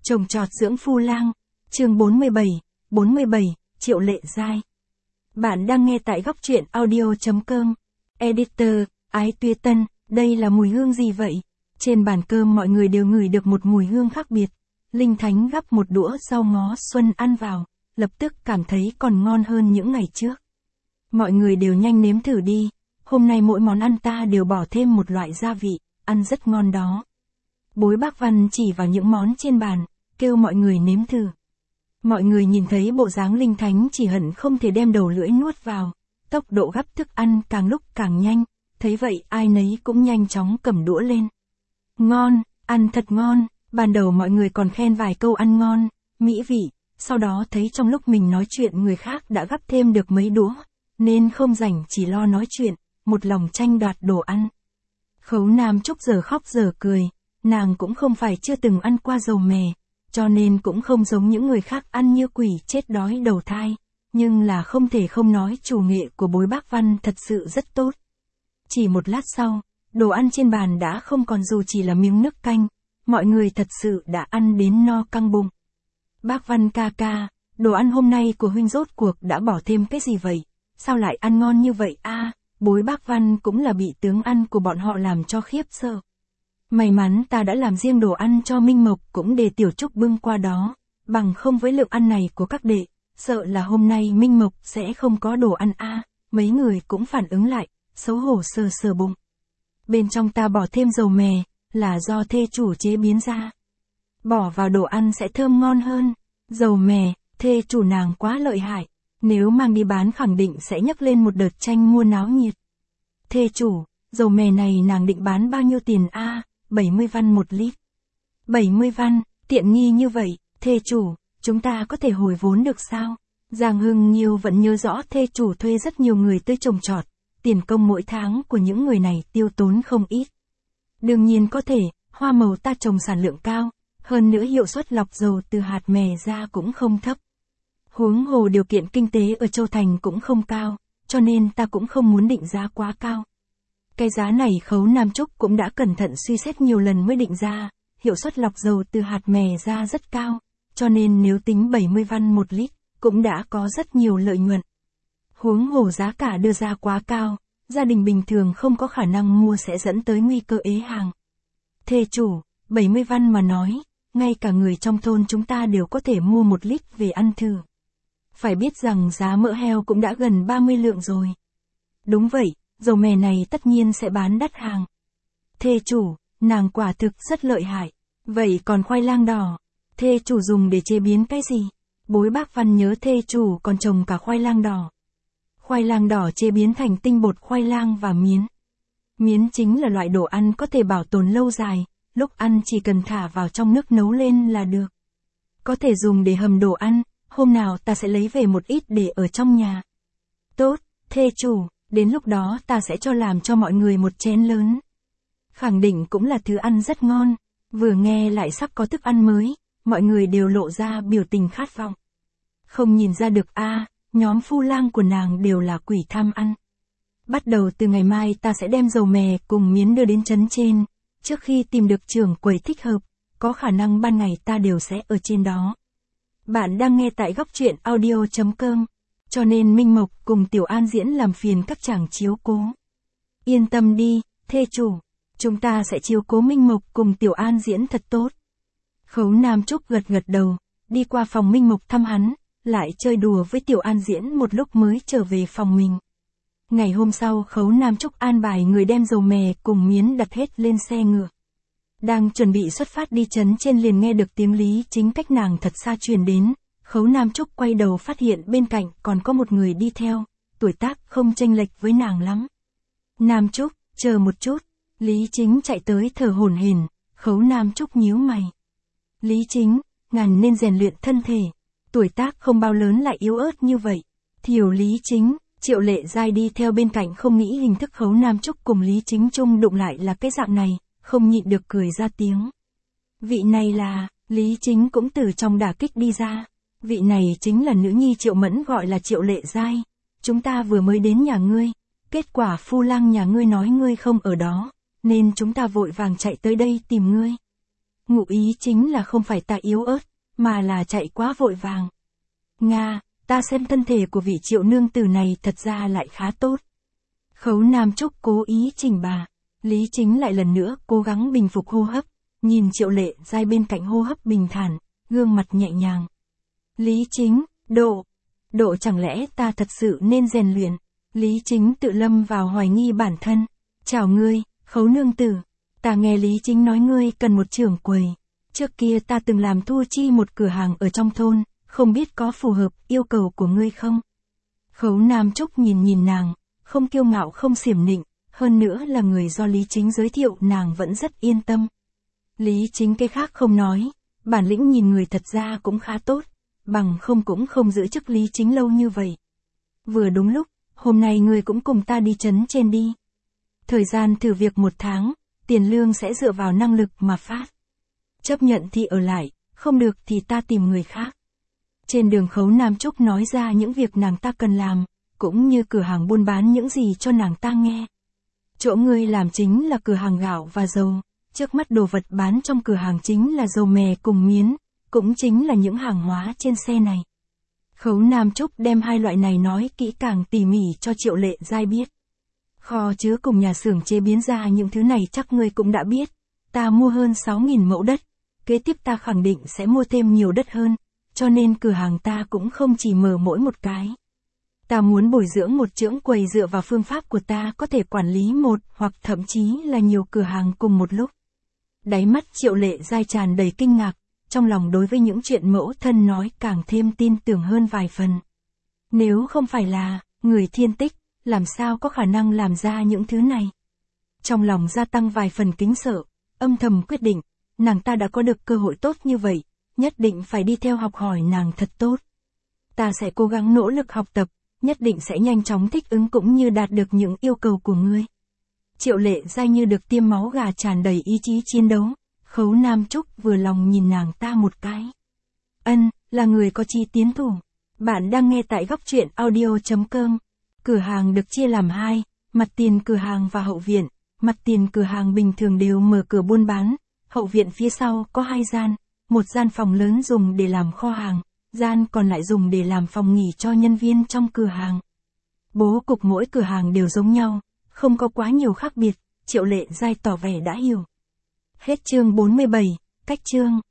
Trồng trọt dưỡng phu lang, chương 47, Triệu Lệ Giai. Bạn đang nghe tại góc truyện audio.com. Editor, Ái Tuyết Tân, đây là mùi hương gì vậy? Trên bàn cơm mọi người đều ngửi được một mùi hương khác biệt. Linh Thánh gắp một đũa rau ngó xuân ăn vào, lập tức cảm thấy còn ngon hơn những ngày trước. Mọi người đều nhanh nếm thử đi, hôm nay mỗi món ăn ta đều bỏ thêm một loại gia vị, ăn rất ngon đó. Bối Bác Văn chỉ vào những món trên bàn, kêu mọi người nếm thử. Mọi người nhìn thấy bộ dáng Linh Thánh chỉ hận không thể đem đầu lưỡi nuốt vào, tốc độ gắp thức ăn càng lúc càng nhanh, thấy vậy ai nấy cũng nhanh chóng cầm đũa lên. Ngon, ăn thật ngon, ban đầu mọi người còn khen vài câu ăn ngon, mỹ vị, sau đó thấy trong lúc mình nói chuyện người khác đã gắp thêm được mấy đũa, nên không rảnh chỉ lo nói chuyện, một lòng tranh đoạt đồ ăn. Khấu Nam Trúc giờ khóc giờ cười, nàng cũng không phải chưa từng ăn qua dầu mè, cho nên cũng không giống những người khác ăn như quỷ chết đói đầu thai, nhưng là không thể không nói chủ nghệ của Bối Bác Văn thật sự rất tốt. Chỉ một lát sau, đồ ăn trên bàn đã không còn dù chỉ là miếng nước canh, mọi người thật sự đã ăn đến no căng bụng. Bác Văn ca ca, đồ ăn hôm nay của huynh rốt cuộc đã bỏ thêm cái gì vậy? Sao lại ăn ngon như vậy a? Bối Bác Văn cũng là bị tướng ăn của bọn họ làm cho khiếp sợ. May mắn ta đã làm riêng đồ ăn cho Minh Mộc cũng để Tiểu Trúc bưng qua đó, bằng không với lượng ăn này của các đệ, sợ là hôm nay Minh Mộc sẽ không có đồ ăn a. Mấy người cũng phản ứng lại, xấu hổ sờ sờ bụng. Bên trong ta bỏ thêm dầu mè, là do thê chủ chế biến ra. Bỏ vào đồ ăn sẽ thơm ngon hơn. Dầu mè, thê chủ nàng quá lợi hại, nếu mang đi bán khẳng định sẽ nhấc lên một đợt tranh mua náo nhiệt. Thê chủ, dầu mè này nàng định bán bao nhiêu tiền a? 70 văn một lít. 70 văn, tiện nghi như vậy, thê chủ, chúng ta có thể hồi vốn được sao? Giang Hưng Nhiêu vẫn nhớ rõ thê chủ thuê rất nhiều người tới trồng trọt, tiền công mỗi tháng của những người này tiêu tốn không ít. Đương nhiên có thể, hoa màu ta trồng sản lượng cao, hơn nữa hiệu suất lọc dầu từ hạt mè ra cũng không thấp. Huống hồ điều kiện kinh tế ở Châu Thành cũng không cao, cho nên ta cũng không muốn định giá quá cao. Cái giá này Khấu Nam Trúc cũng đã cẩn thận suy xét nhiều lần mới định ra, hiệu suất lọc dầu từ hạt mè ra rất cao, cho nên nếu tính 70 văn một lít, cũng đã có rất nhiều lợi nhuận. Huống hồ giá cả đưa ra quá cao, gia đình bình thường không có khả năng mua sẽ dẫn tới nguy cơ ế hàng. Thê chủ, 70 văn mà nói, ngay cả người trong thôn chúng ta đều có thể mua 1 lít về ăn thử. Phải biết rằng giá mỡ heo cũng đã gần 30 lượng rồi. Đúng vậy, dầu mè này tất nhiên sẽ bán đắt hàng. Thê chủ, nàng quả thực rất lợi hại. Vậy còn khoai lang đỏ, thê chủ dùng để chế biến cái gì? Bối Bác Văn nhớ thê chủ còn trồng cả khoai lang đỏ. Khoai lang đỏ chế biến thành tinh bột khoai lang và miến. Miến chính là loại đồ ăn có thể bảo tồn lâu dài, lúc ăn chỉ cần thả vào trong nước nấu lên là được. Có thể dùng để hầm đồ ăn, hôm nào ta sẽ lấy về một ít để ở trong nhà. Tốt, thê chủ, đến lúc đó ta sẽ cho làm cho mọi người một chén lớn. Khẳng định cũng là thứ ăn rất ngon, vừa nghe lại sắp có thức ăn mới, mọi người đều lộ ra biểu tình khát vọng. Không nhìn ra được a, nhóm phu lang của nàng đều là quỷ tham ăn. Bắt đầu từ ngày mai ta sẽ đem dầu mè cùng miến đưa đến trấn trên, trước khi tìm được trưởng quầy thích hợp, có khả năng ban ngày ta đều sẽ ở trên đó. Bạn đang nghe tại góc truyện audio.com, cho nên Minh Mộc cùng Tiểu An Diễn làm phiền các chàng chiếu cố. Yên tâm đi, thê chủ, chúng ta sẽ chiếu cố Minh Mộc cùng Tiểu An Diễn thật tốt. Khấu Nam Trúc gật gật đầu, đi qua phòng Minh Mộc thăm hắn, lại chơi đùa với Tiểu An Diễn một lúc mới trở về phòng mình. Ngày hôm sau Khấu Nam Trúc an bài người đem dầu mè cùng miến đặt hết lên xe ngựa. Đang chuẩn bị xuất phát đi trấn trên liền nghe được tiếng Lý Chính cách nàng thật xa truyền đến, Khấu Nam Trúc quay đầu phát hiện bên cạnh còn có một người đi theo, tuổi tác không chênh lệch với nàng lắm. Nam Trúc, chờ một chút, Lý Chính chạy tới thở hổn hển, Khấu Nam Trúc nhíu mày. Lý Chính, ngàn nên rèn luyện thân thể, tuổi tác không bao lớn lại yếu ớt như vậy. Thiểu Lý Chính, Triệu Lệ Giai đi theo bên cạnh không nghĩ hình thức Khấu Nam Trúc cùng Lý Chính chung đụng lại là cái dạng này, không nhịn được cười ra tiếng. Vị này là, Lý Chính cũng từ trong đả kích đi ra. Vị này chính là nữ nhi Triệu Mẫn gọi là Triệu Lệ Giai. Chúng ta vừa mới đến nhà ngươi, kết quả phu lang nhà ngươi nói ngươi không ở đó, nên chúng ta vội vàng chạy tới đây tìm ngươi. Ngụ ý chính là không phải ta yếu ớt, mà là chạy quá vội vàng. Nga, ta xem thân thể của vị Triệu nương tử này thật ra lại khá tốt. Khấu Nam Trúc cố ý trình bày. Lý Chính lại lần nữa cố gắng bình phục hô hấp, nhìn Triệu Lệ Giai bên cạnh hô hấp bình thản, gương mặt nhẹ nhàng. Lý Chính, độ chẳng lẽ ta thật sự nên rèn luyện? Lý Chính tự lâm vào hoài nghi bản thân. Chào ngươi, Khấu nương tử. Ta nghe Lý Chính nói ngươi cần một trưởng quầy. Trước kia ta từng làm thu chi một cửa hàng ở trong thôn, không biết có phù hợp yêu cầu của ngươi không? Khấu Nam Trúc nhìn nàng, không kiêu ngạo không xiểm nịnh, hơn nữa là người do Lý Chính giới thiệu nàng vẫn rất yên tâm. Lý Chính cái khác không nói, bản lĩnh nhìn người thật ra cũng khá tốt, bằng không cũng không giữ chức Lý Chính lâu như vậy. Vừa đúng lúc, hôm nay ngươi cũng cùng ta đi trấn trên đi. Thời gian thử việc 1 tháng, tiền lương sẽ dựa vào năng lực mà phát. Chấp nhận thì ở lại, không được thì ta tìm người khác. Trên đường Khấu Nam Trúc nói ra những việc nàng ta cần làm, cũng như cửa hàng buôn bán những gì cho nàng ta nghe. Chỗ ngươi làm chính là cửa hàng gạo và dầu, trước mắt đồ vật bán trong cửa hàng chính là dầu mè cùng miến, cũng chính là những hàng hóa trên xe này. Khấu Nam Trúc đem 2 loại này nói kỹ càng tỉ mỉ cho Triệu Lệ Giai biết. Kho chứa cùng nhà xưởng chế biến ra những thứ này chắc ngươi cũng đã biết, ta mua hơn 6.000 mẫu đất, kế tiếp ta khẳng định sẽ mua thêm nhiều đất hơn, cho nên cửa hàng ta cũng không chỉ mở mỗi một cái. Ta muốn bồi dưỡng một trưởng quầy dựa vào phương pháp của ta có thể quản lý một hoặc thậm chí là nhiều cửa hàng cùng một lúc. Đáy mắt Triệu Lệ Giai tràn đầy kinh ngạc, trong lòng đối với những chuyện mẫu thân nói càng thêm tin tưởng hơn vài phần. Nếu không phải là người thiên tích, làm sao có khả năng làm ra những thứ này? Trong lòng gia tăng vài phần kính sợ, âm thầm quyết định, nàng ta đã có được cơ hội tốt như vậy, nhất định phải đi theo học hỏi nàng thật tốt. Ta sẽ cố gắng nỗ lực học tập, nhất định sẽ nhanh chóng thích ứng cũng như đạt được những yêu cầu của ngươi. Triệu Lệ Giai như được tiêm máu gà tràn đầy ý chí chiến đấu, Khấu Nam Trúc vừa lòng nhìn nàng ta một cái. Là người có chí tiến thủ. Bạn đang nghe tại góc truyện audio.com. Cửa hàng được chia làm 2, mặt tiền cửa hàng và hậu viện. Mặt tiền cửa hàng bình thường đều mở cửa buôn bán, hậu viện phía sau có 2 gian, một gian phòng lớn dùng để làm kho hàng, gian còn lại dùng để làm phòng nghỉ cho nhân viên trong cửa hàng. Bố cục mỗi cửa hàng đều giống nhau, không có quá nhiều khác biệt, Triệu Lệ Giai tỏ vẻ đã hiểu. Hết chương 47, cách chương.